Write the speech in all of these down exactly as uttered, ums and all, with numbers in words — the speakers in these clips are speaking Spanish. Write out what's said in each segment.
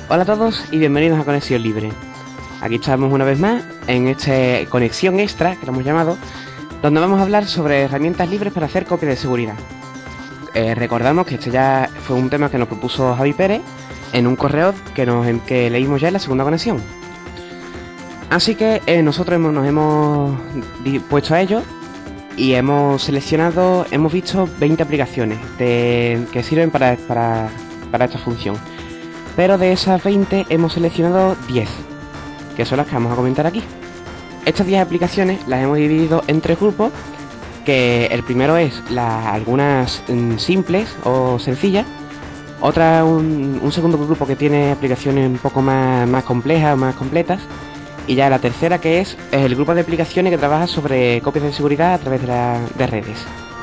Hola a todos y bienvenidos a Conexión Libre. Aquí estamos una vez más en esta conexión extra que lo hemos llamado, donde vamos a hablar sobre herramientas libres para hacer copias de seguridad. Eh, recordamos que este ya fue un tema que nos propuso Javi Pérez en un correo que, nos, que leímos ya en la segunda conexión. Así que eh, nosotros hemos, nos hemos puesto a ello y hemos seleccionado, hemos visto veinte aplicaciones de, que sirven para, para, para esta función. Pero de esas veinte hemos seleccionado diez, que son las que vamos a comentar aquí. Estas diez aplicaciones las hemos dividido en tres grupos, que el primero es la, algunas mm, simples o sencillas, otra un, un segundo grupo que tiene aplicaciones un poco más, más complejas o más completas, y ya la tercera que es, es el grupo de aplicaciones que trabaja sobre copias de seguridad a través de, la, de redes.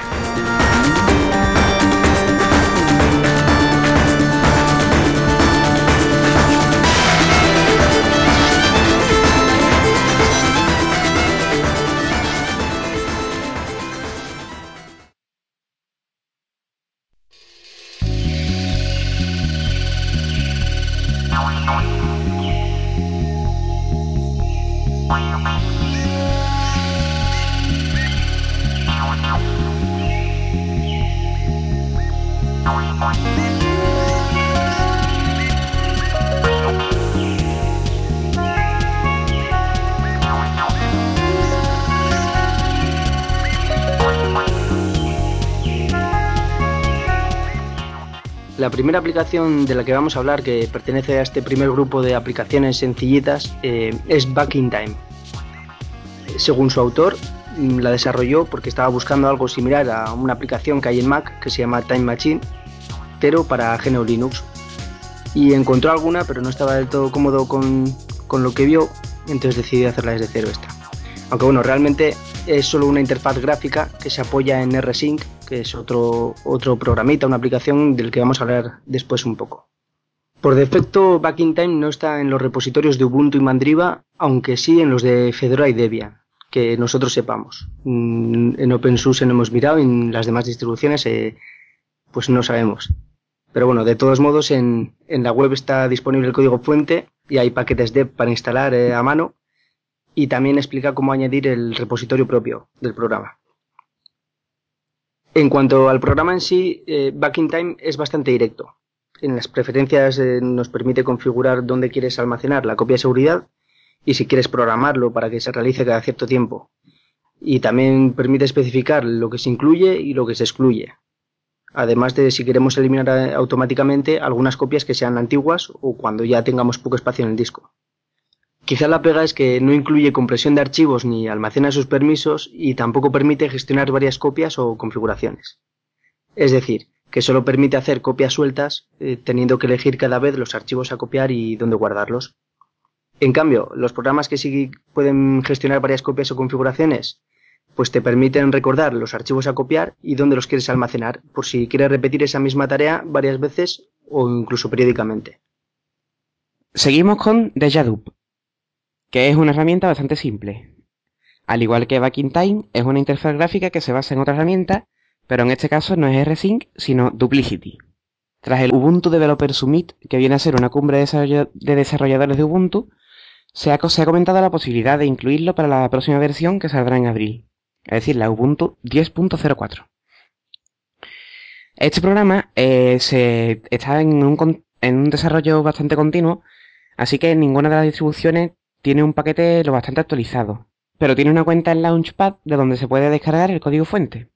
La primera aplicación de la que vamos a hablar, que pertenece a este primer grupo de aplicaciones sencillitas, eh, es Back in Time. Según su autor, la desarrolló porque estaba buscando algo similar a una aplicación que hay en Mac que se llama Time Machine, pero para G N U Linux. Y encontró alguna, pero no estaba del todo cómodo con, con lo que vio, entonces decidió hacerla desde cero esta. Aunque bueno, realmente es solo una interfaz gráfica que se apoya en rsync, que es otro, otro programita, una aplicación del que vamos a hablar después un poco. Por defecto, Back in Time no está en los repositorios de Ubuntu y Mandriva, aunque sí en los de Fedora y Debian, que nosotros sepamos. En OpenSUSE no hemos mirado, en las demás distribuciones eh, pues no sabemos. Pero bueno, de todos modos, en, en la web está disponible el código fuente y hay paquetes dev para instalar eh, a mano, y también explica cómo añadir el repositorio propio del programa. En cuanto al programa en sí, eh, Back in Time es bastante directo. En las preferencias eh, nos permite configurar dónde quieres almacenar la copia de seguridad y si quieres programarlo para que se realice cada cierto tiempo. Y también permite especificar lo que se incluye y lo que se excluye. Además de si queremos eliminar automáticamente algunas copias que sean antiguas o cuando ya tengamos poco espacio en el disco. Quizá la pega es que no incluye compresión de archivos ni almacena sus permisos y tampoco permite gestionar varias copias o configuraciones. Es decir, que solo permite hacer copias sueltas eh, teniendo que elegir cada vez los archivos a copiar y dónde guardarlos. En cambio, los programas que sí pueden gestionar varias copias o configuraciones, pues te permiten recordar los archivos a copiar y dónde los quieres almacenar, por si quieres repetir esa misma tarea varias veces o incluso periódicamente. Seguimos con Dejadup, que es una herramienta bastante simple. Al igual que Back in Time, es una interfaz gráfica que se basa en otra herramienta, pero en este caso no es rsync, sino Duplicity. Tras el Ubuntu Developer Summit, que viene a ser una cumbre de desarrolladores de Ubuntu, se ha, se ha comentado la posibilidad de incluirlo para la próxima versión que saldrá en abril, es decir, la Ubuntu diez punto cero cuatro. Este programa eh, se está en un, en un desarrollo bastante continuo, así que ninguna de las distribuciones tiene un paquete lo bastante actualizado, pero tiene una cuenta en Launchpad de donde se puede descargar el código fuente.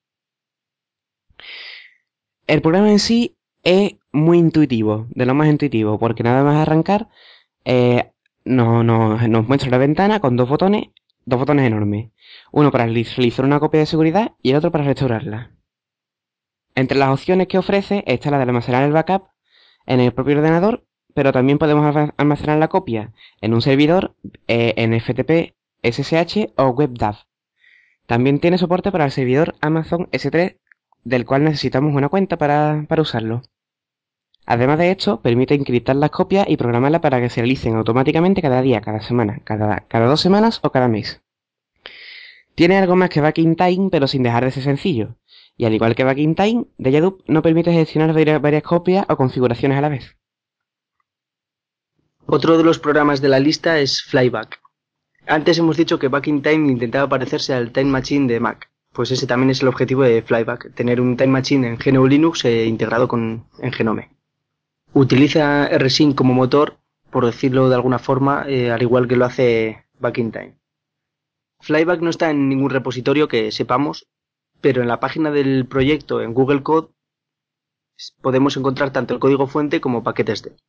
El programa en sí es muy intuitivo, de lo más intuitivo, porque nada más arrancar eh, no, no, nos muestra la ventana con dos botones, dos botones enormes, uno para realizar una copia de seguridad y el otro para restaurarla. Entre las opciones que ofrece está la de almacenar el backup en el propio ordenador, pero también podemos almacenar la copia en un servidor eh, en F T P, S S H o WebDAV. También tiene soporte para el servidor Amazon S tres, del cual necesitamos una cuenta para, para usarlo. Además de esto, permite encriptar las copias y programarlas para que se realicen automáticamente cada día, cada semana, cada, cada dos semanas o cada mes. Tiene algo más que Back in Time, pero sin dejar de ser sencillo. Y al igual que Back in Time, Dejadup no permite gestionar varias copias o configuraciones a la vez. Otro de los programas de la lista es Flyback. Antes hemos dicho que Back in Time intentaba parecerse al Time Machine de Mac. Pues ese también es el objetivo de Flyback, tener un Time Machine en G N U Linux eh, integrado con, en Genome. Utiliza rsync como motor, por decirlo de alguna forma, eh, al igual que lo hace Back in Time. Flyback no está en ningún repositorio que sepamos, pero en la página del proyecto en Google Code podemos encontrar tanto el código fuente como paquetes de.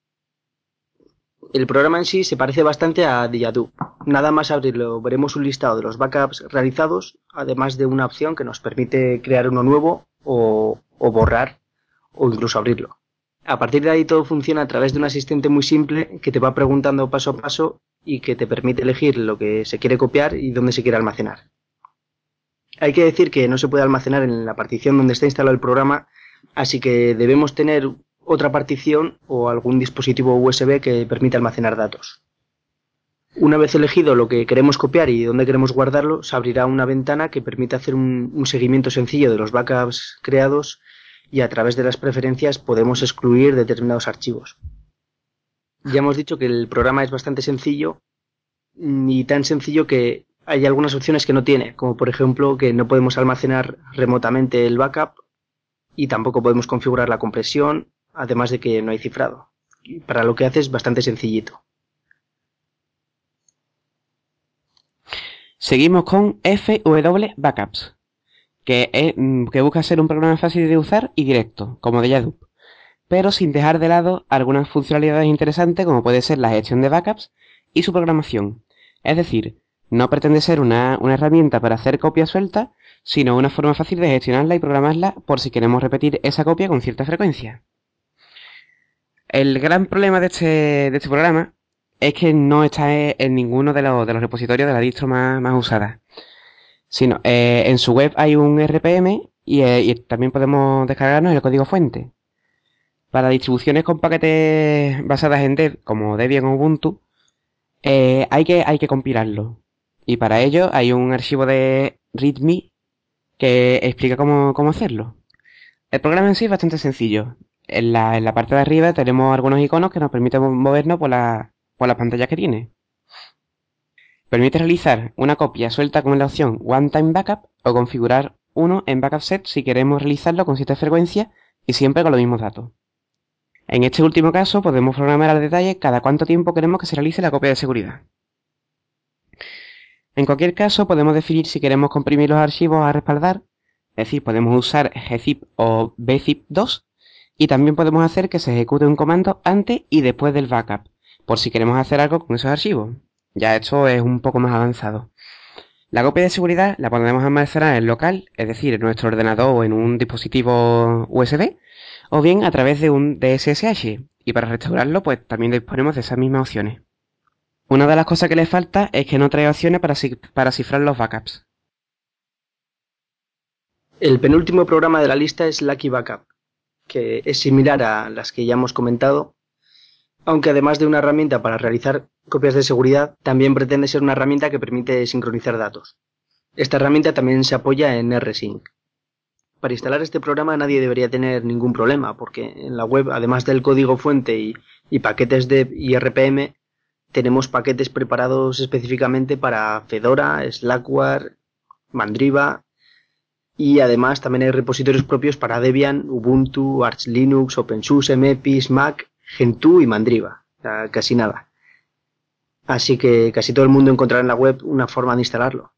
El programa en sí se parece bastante a Diadu. Nada más abrirlo veremos un listado de los backups realizados, además de una opción que nos permite crear uno nuevo o, o borrar o incluso abrirlo. A partir de ahí todo funciona a través de un asistente muy simple que te va preguntando paso a paso y que te permite elegir lo que se quiere copiar y dónde se quiere almacenar. Hay que decir que no se puede almacenar en la partición donde está instalado el programa, así que debemos tener otra partición o algún dispositivo U S B que permita almacenar datos. Una vez elegido lo que queremos copiar y dónde queremos guardarlo, se abrirá una ventana que permite hacer un, un seguimiento sencillo de los backups creados y a través de las preferencias podemos excluir determinados archivos. Ya hemos dicho que el programa es bastante sencillo y tan sencillo que hay algunas opciones que no tiene, como por ejemplo que no podemos almacenar remotamente el backup y tampoco podemos configurar la compresión, además de que no hay cifrado. Para lo que hace es bastante sencillito. Seguimos con F W Backups, que, es, que busca ser un programa fácil de usar y directo, como Diadu, pero sin dejar de lado algunas funcionalidades interesantes como puede ser la gestión de backups y su programación. Es decir, no pretende ser una, una herramienta para hacer copias sueltas, sino una forma fácil de gestionarla y programarla por si queremos repetir esa copia con cierta frecuencia. El gran problema de este, de este programa es que no está en ninguno de los, de los repositorios de la distro más, más usada. Sino, eh, en su web hay un R P M y, eh, y también podemos descargarnos el código fuente. Para distribuciones con paquetes basadas en Dev, como Debian o Ubuntu, eh, hay, que, hay que compilarlo. Y para ello hay un archivo de README que explica cómo, cómo hacerlo. El programa en sí es bastante sencillo. En la, en la parte de arriba tenemos algunos iconos que nos permiten movernos por la, por las pantallas que tiene. Permite realizar una copia suelta con la opción One Time Backup o configurar uno en Backup Set si queremos realizarlo con cierta frecuencia y siempre con los mismos datos. En este último caso podemos programar al detalle cada cuánto tiempo queremos que se realice la copia de seguridad. En cualquier caso podemos definir si queremos comprimir los archivos a respaldar, es decir, podemos usar gzip o bzip dos y también podemos hacer que se ejecute un comando antes y después del backup, por si queremos hacer algo con esos archivos. Ya esto es un poco más avanzado. La copia de seguridad la podemos almacenar en local, es decir, en nuestro ordenador o en un dispositivo U S B, o bien a través de un D S S H, y para restaurarlo pues también disponemos de esas mismas opciones. Una de las cosas que le falta es que no trae opciones para, para cifrar los backups. El penúltimo programa de la lista es Lucky Backup, que es similar a las que ya hemos comentado, aunque además de una herramienta para realizar copias de seguridad, también pretende ser una herramienta que permite sincronizar datos. Esta herramienta también se apoya en rsync. Para instalar este programa nadie debería tener ningún problema, porque en la web, además del código fuente y, y paquetes dev y R P M, tenemos paquetes preparados específicamente para Fedora, Slackware, Mandriva, y además también hay repositorios propios para Debian, Ubuntu, Arch Linux, OpenSUSE, Mepis, Mac, Gentoo y Mandriva. O sea, casi nada. Así que casi todo el mundo encontrará en la web una forma de instalarlo.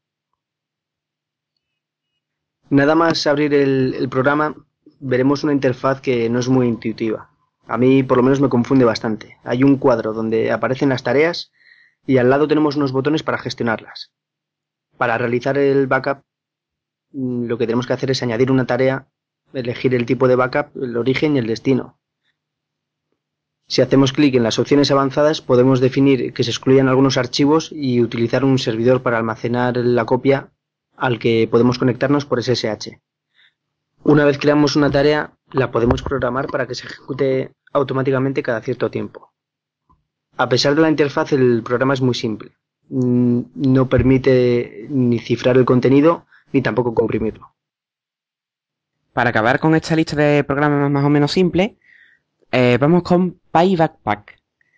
Nada más abrir el, el programa, veremos una interfaz que no es muy intuitiva. A mí por lo menos me confunde bastante. Hay un cuadro donde aparecen las tareas y al lado tenemos unos botones para gestionarlas. Para realizar el backup, lo que tenemos que hacer es añadir una tarea, elegir el tipo de backup, el origen y el destino. Si hacemos clic en las opciones avanzadas, podemos definir que se excluyan algunos archivos y utilizar un servidor para almacenar la copia al que podemos conectarnos por S S H. Una vez creamos una tarea, la podemos programar para que se ejecute automáticamente cada cierto tiempo. A pesar de la interfaz, el programa es muy simple. No permite ni cifrar el contenido ni tampoco comprimirlo. Para acabar con esta lista de programas más o menos simples, eh, vamos con PyBackpack,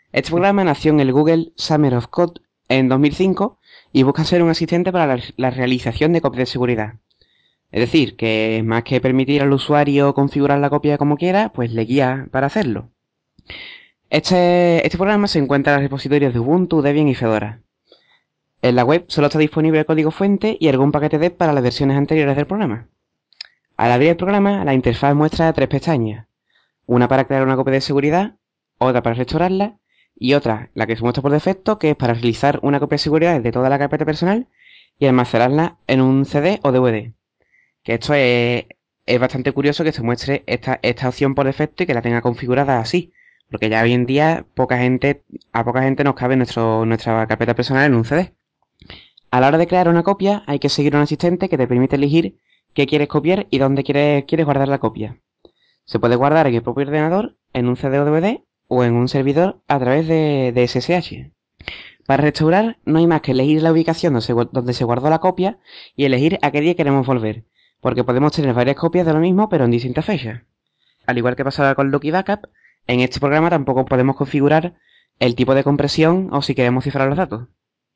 Este programa nació en el Google Summer of Code en dos mil cinco y busca ser un asistente para la, la realización de copias de seguridad. Es decir, que más que permitir al usuario configurar la copia como quiera, pues le guía para hacerlo. Este, este programa se encuentra en los repositorios de Ubuntu, Debian y Fedora. En la web solo está disponible el código fuente y algún paquete deb para las versiones anteriores del programa. Al abrir el programa, la interfaz muestra tres pestañas. Una para crear una copia de seguridad, otra para restaurarla y otra, la que se muestra por defecto, que es para realizar una copia de seguridad de toda la carpeta personal y almacenarla en un C D o D V D. Que esto es, es bastante curioso que se muestre esta, esta opción por defecto y que la tenga configurada así. Porque ya hoy en día poca gente, a poca gente nos cabe nuestro, nuestra carpeta personal en un C D. A la hora de crear una copia hay que seguir un asistente que te permite elegir qué quieres copiar y dónde quieres, quieres guardar la copia. Se puede guardar en el propio ordenador, en un C D o D V D o en un servidor a través de, de S S H. Para restaurar no hay más que elegir la ubicación donde se, donde se guardó la copia y elegir a qué día queremos volver, porque podemos tener varias copias de lo mismo pero en distintas fechas. Al igual que pasaba con Lucky Backup, en este programa tampoco podemos configurar el tipo de compresión o si queremos cifrar los datos.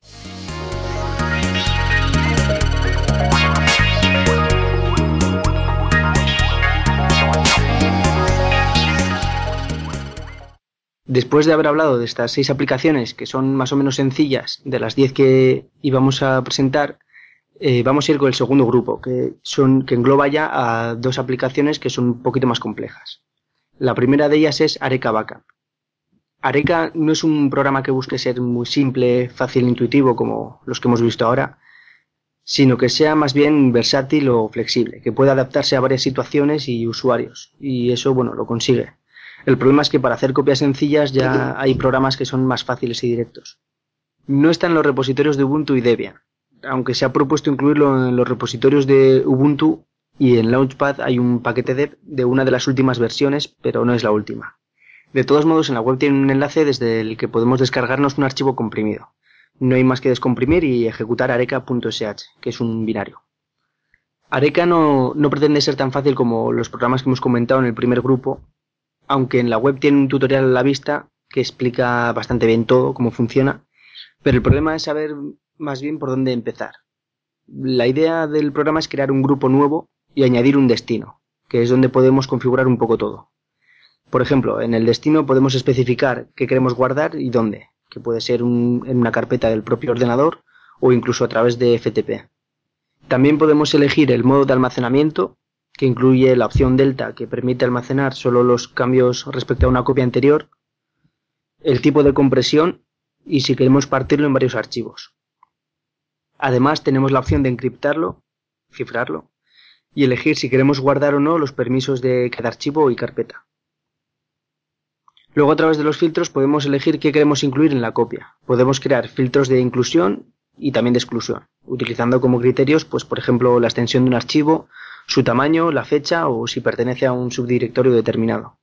Después de haber hablado de estas seis aplicaciones, que son más o menos sencillas, de las diez que íbamos a presentar, eh, vamos a ir con el segundo grupo, que, son, que engloba ya a dos aplicaciones que son un poquito más complejas. La primera de ellas es Areca Backup. Areca no es un programa que busque ser muy simple, fácil e intuitivo como los que hemos visto ahora, sino que sea más bien versátil o flexible, que pueda adaptarse a varias situaciones y usuarios, y eso, bueno, lo consigue. El problema es que para hacer copias sencillas ya hay programas que son más fáciles y directos. No está en los repositorios de Ubuntu y Debian, aunque se ha propuesto incluirlo en los repositorios de Ubuntu y en Launchpad hay un paquete deb de una de las últimas versiones, pero no es la última. De todos modos, en la web tiene un enlace desde el que podemos descargarnos un archivo comprimido. No hay más que descomprimir y ejecutar areca.sh, que es un binario. Areca no, no pretende ser tan fácil como los programas que hemos comentado en el primer grupo, aunque en la web tiene un tutorial a la vista que explica bastante bien todo, cómo funciona, pero el problema es saber más bien por dónde empezar. La idea del programa es crear un grupo nuevo y añadir un destino, que es donde podemos configurar un poco todo. Por ejemplo, en el destino podemos especificar qué queremos guardar y dónde, que puede ser un, en una carpeta del propio ordenador o incluso a través de F T P. También podemos elegir el modo de almacenamiento, que incluye la opción Delta, que permite almacenar solo los cambios respecto a una copia anterior, el tipo de compresión y si queremos partirlo en varios archivos. Además tenemos la opción de encriptarlo, cifrarlo, y elegir si queremos guardar o no los permisos de cada archivo y carpeta. Luego a través de los filtros podemos elegir qué queremos incluir en la copia. Podemos crear filtros de inclusión y también de exclusión, utilizando como criterios, pues por ejemplo, la extensión de un archivo, su tamaño, la fecha o si pertenece a un subdirectorio determinado.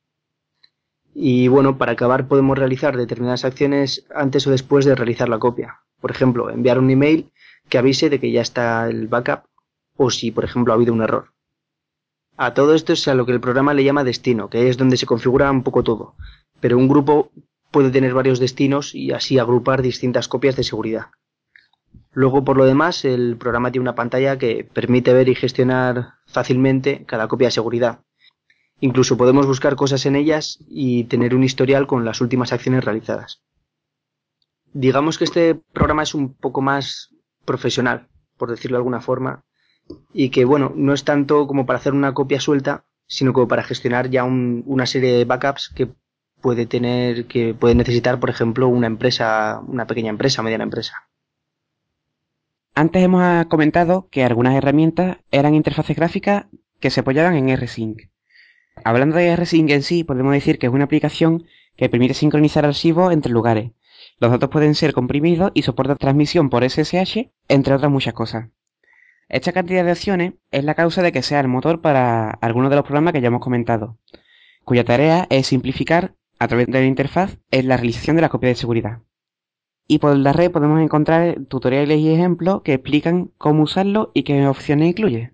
Y bueno, para acabar podemos realizar determinadas acciones antes o después de realizar la copia. Por ejemplo, enviar un email que avise de que ya está el backup o si, por ejemplo, ha habido un error. A todo esto es a lo que el programa le llama destino, que es donde se configura un poco todo. Pero un grupo puede tener varios destinos y así agrupar distintas copias de seguridad. Luego, por lo demás, el programa tiene una pantalla que permite ver y gestionar fácilmente cada copia de seguridad. Incluso podemos buscar cosas en ellas y tener un historial con las últimas acciones realizadas. Digamos que este programa es un poco más profesional, por decirlo de alguna forma, y que, bueno, no es tanto como para hacer una copia suelta, sino como para gestionar ya un, una serie de backups que puede tener, que puede necesitar, por ejemplo, una empresa, una pequeña empresa, mediana empresa. Antes hemos comentado que algunas herramientas eran interfaces gráficas que se apoyaban en rsync. Hablando de rsync en sí, podemos decir que es una aplicación que permite sincronizar archivos entre lugares. Los datos pueden ser comprimidos y soporta transmisión por S S H, entre otras muchas cosas. Esta cantidad de opciones es la causa de que sea el motor para algunos de los programas que ya hemos comentado, cuya tarea es simplificar, a través de la interfaz, la realización de la copia de seguridad. Y por la red podemos encontrar tutoriales y ejemplos que explican cómo usarlo y qué opciones incluye.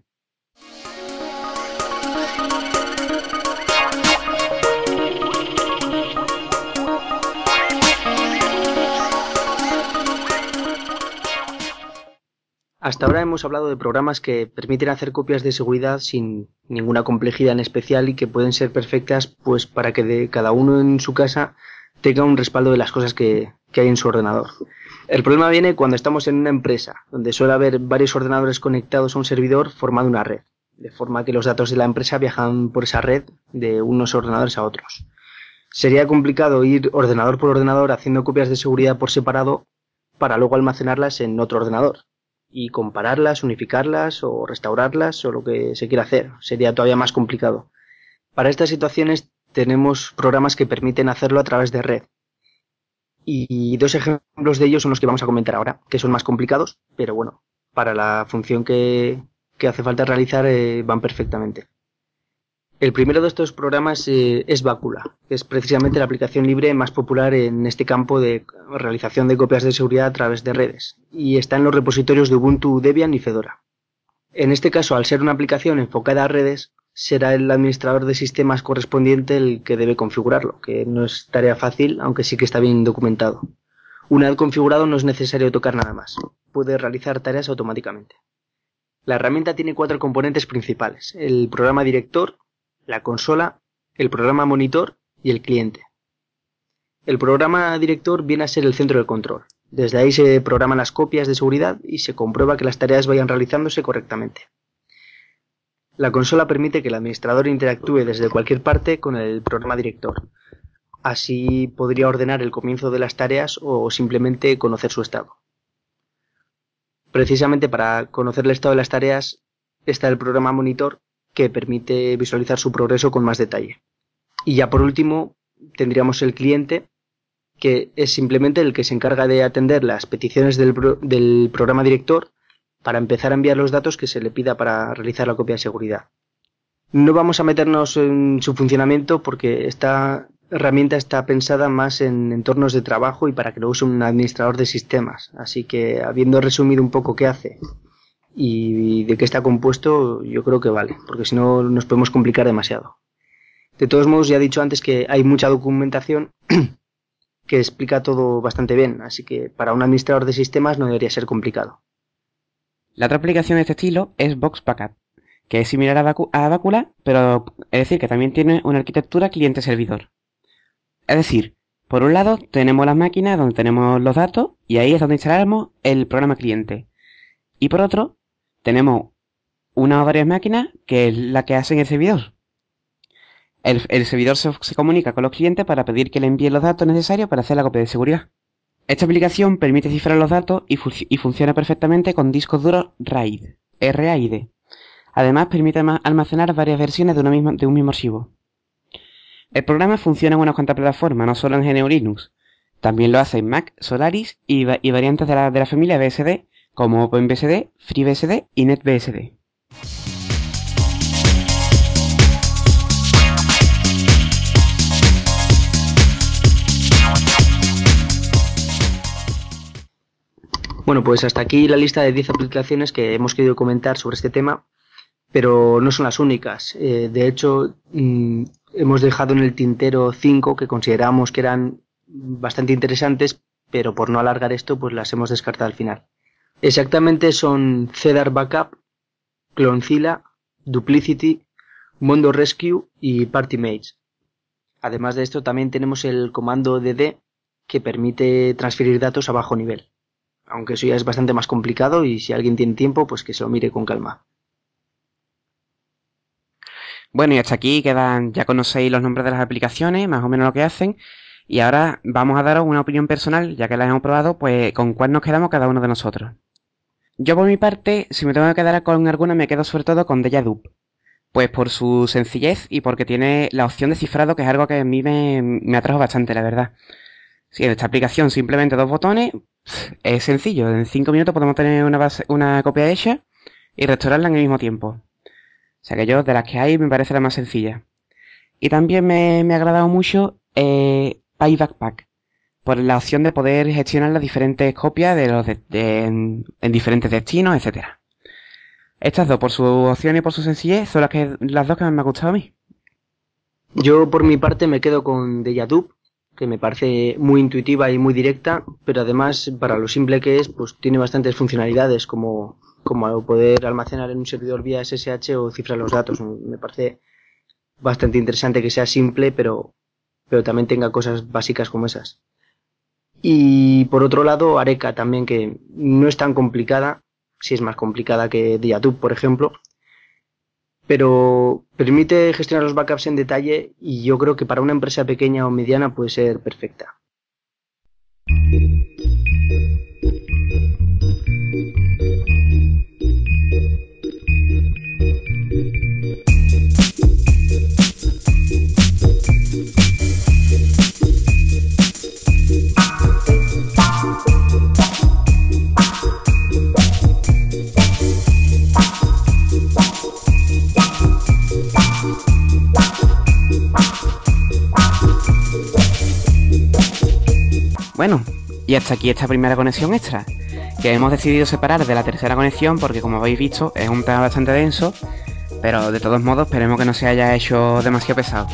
Hasta ahora hemos hablado de programas que permiten hacer copias de seguridad sin ninguna complejidad en especial y que pueden ser perfectas pues para que de cada uno en su casa tenga un respaldo de las cosas que, que hay en su ordenador. El problema viene cuando estamos en una empresa, donde suele haber varios ordenadores conectados a un servidor formando una red, de forma que los datos de la empresa viajan por esa red de unos ordenadores a otros. Sería complicado ir ordenador por ordenador haciendo copias de seguridad por separado para luego almacenarlas en otro ordenador y compararlas, unificarlas o restaurarlas o lo que se quiera hacer. Sería todavía más complicado. Para estas situaciones tenemos programas que permiten hacerlo a través de red. Y dos ejemplos de ellos son los que vamos a comentar ahora, que son más complicados, pero bueno, para la función que, que hace falta realizar eh, van perfectamente. El primero de estos programas eh, es Bacula, que es precisamente la aplicación libre más popular en este campo de realización de copias de seguridad a través de redes, y está en los repositorios de Ubuntu, Debian y Fedora. En este caso, al ser una aplicación enfocada a redes, será el administrador de sistemas correspondiente el que debe configurarlo, que no es tarea fácil, aunque sí que está bien documentado. Una vez configurado no es necesario tocar nada más, puede realizar tareas automáticamente. La herramienta tiene cuatro componentes principales: el programa director, la consola, el programa monitor y el cliente. El programa director viene a ser el centro de control. Desde ahí se programan las copias de seguridad y se comprueba que las tareas vayan realizándose correctamente. La consola permite que el administrador interactúe desde cualquier parte con el programa director. Así podría ordenar el comienzo de las tareas o simplemente conocer su estado. Precisamente para conocer el estado de las tareas está el programa monitor, que permite visualizar su progreso con más detalle. Y ya por último tendríamos el cliente, que es simplemente el que se encarga de atender las peticiones del, pro del programa director para empezar a enviar los datos que se le pida para realizar la copia de seguridad. No vamos a meternos en su funcionamiento porque esta herramienta está pensada más en entornos de trabajo y para que lo use un administrador de sistemas. Así que, habiendo resumido un poco qué hace y de qué está compuesto, yo creo que vale, porque si no nos podemos complicar demasiado. De todos modos, ya he dicho antes que hay mucha documentación que explica todo bastante bien, así que para un administrador de sistemas no debería ser complicado. La otra aplicación de este estilo es Box Backup, que es similar a, Bacu a Bacula, pero es decir, que también tiene una arquitectura cliente-servidor. Es decir, por un lado tenemos las máquinas donde tenemos los datos y ahí es donde instalamos el programa cliente. Y por otro, tenemos una o varias máquinas que es la que hacen el servidor. El, el servidor se, se comunica con los clientes para pedir que le envíen los datos necesarios para hacer la copia de seguridad. Esta aplicación permite cifrar los datos y, fu y funciona perfectamente con discos duros RAID, R A I D. Además, permite almacenar varias versiones de, una misma, de un mismo archivo. El programa funciona en unas cuantas plataformas, no solo en G N U Linux. También lo hace en Mac, Solaris y, y variantes de la, de la familia B S D, como OpenBSD, FreeBSD y NetBSD. Bueno, pues hasta aquí la lista de diez aplicaciones que hemos querido comentar sobre este tema, pero no son las únicas. Eh, de hecho, mmm, hemos dejado en el tintero cinco que consideramos que eran bastante interesantes, pero por no alargar esto, pues las hemos descartado al final. Exactamente son Cedar Backup, Clonezilla, Duplicity, Mondo Rescue y PartyMates. Además de esto, también tenemos el comando D D, que permite transferir datos a bajo nivel. Aunque eso ya es bastante más complicado y si alguien tiene tiempo, pues que se lo mire con calma. Bueno, y hasta aquí quedan, ya conocéis los nombres de las aplicaciones, más o menos lo que hacen, y ahora vamos a daros una opinión personal, ya que las hemos probado, pues con cuál nos quedamos cada uno de nosotros. Yo por mi parte, si me tengo que quedar con alguna, me quedo sobre todo con Dejadup, pues por su sencillez y porque tiene la opción de cifrado, que es algo que a mí me, me atrajo bastante, la verdad. Sí, en esta aplicación simplemente dos botones, es sencillo, en cinco minutos podemos tener una, base, una copia hecha y restaurarla en el mismo tiempo. O sea que yo, de las que hay, me parece la más sencilla. Y también me, me ha agradado mucho eh, PyBackpack, por la opción de poder gestionar las diferentes copias de los de, de, en, en diferentes destinos, etcétera. Estas dos, por su opción y por su sencillez, son las, que, las dos que más me han gustado a mí. Yo, por mi parte, me quedo con Dejadup, que me parece muy intuitiva y muy directa, pero además, para lo simple que es, pues tiene bastantes funcionalidades, como como poder almacenar en un servidor vía S S H o cifrar los datos. Me parece bastante interesante que sea simple, pero, pero también tenga cosas básicas como esas. Y por otro lado, Areca también, que no es tan complicada, sí es más complicada que Diatub, por ejemplo, pero permite gestionar los backups en detalle y yo creo que para una empresa pequeña o mediana puede ser perfecta. Bueno, y hasta aquí esta primera conexión extra, que hemos decidido separar de la tercera conexión porque, como habéis visto, es un tema bastante denso, pero de todos modos esperemos que no se haya hecho demasiado pesado.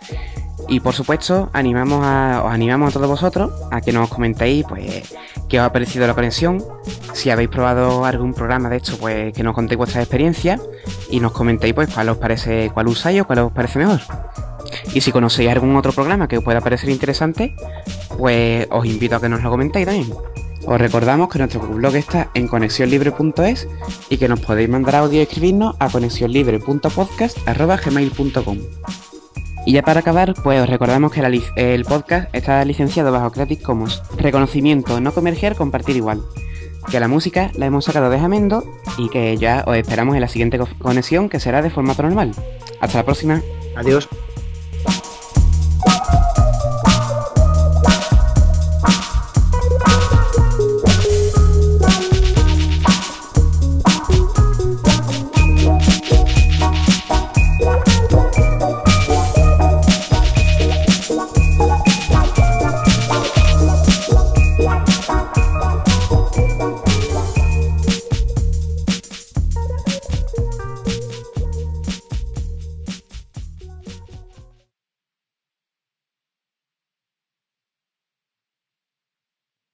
Y por supuesto, animamos a, os animamos a todos vosotros a que nos comentéis pues qué os ha parecido la conexión, si habéis probado algún programa de esto, pues que nos contéis vuestras experiencias y nos comentéis pues cuál os parece, cuál usáis o cuál os parece mejor. Y si conocéis algún otro programa que os pueda parecer interesante, pues os invito a que nos lo comentéis también. Os recordamos que nuestro blog está en conexión libre punto es y que nos podéis mandar audio y escribirnos a conexión libre punto podcast arroba gmail punto com. Y ya para acabar, pues os recordamos que la el podcast está licenciado bajo Creative Commons, reconocimiento no comercial, compartir igual. Que la música la hemos sacado de Jamendo y que ya os esperamos en la siguiente conexión, que será de formato normal. Hasta la próxima. Adiós.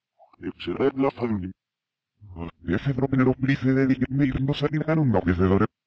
Será la family. Ese droga de los brises de que me no salen a un no que se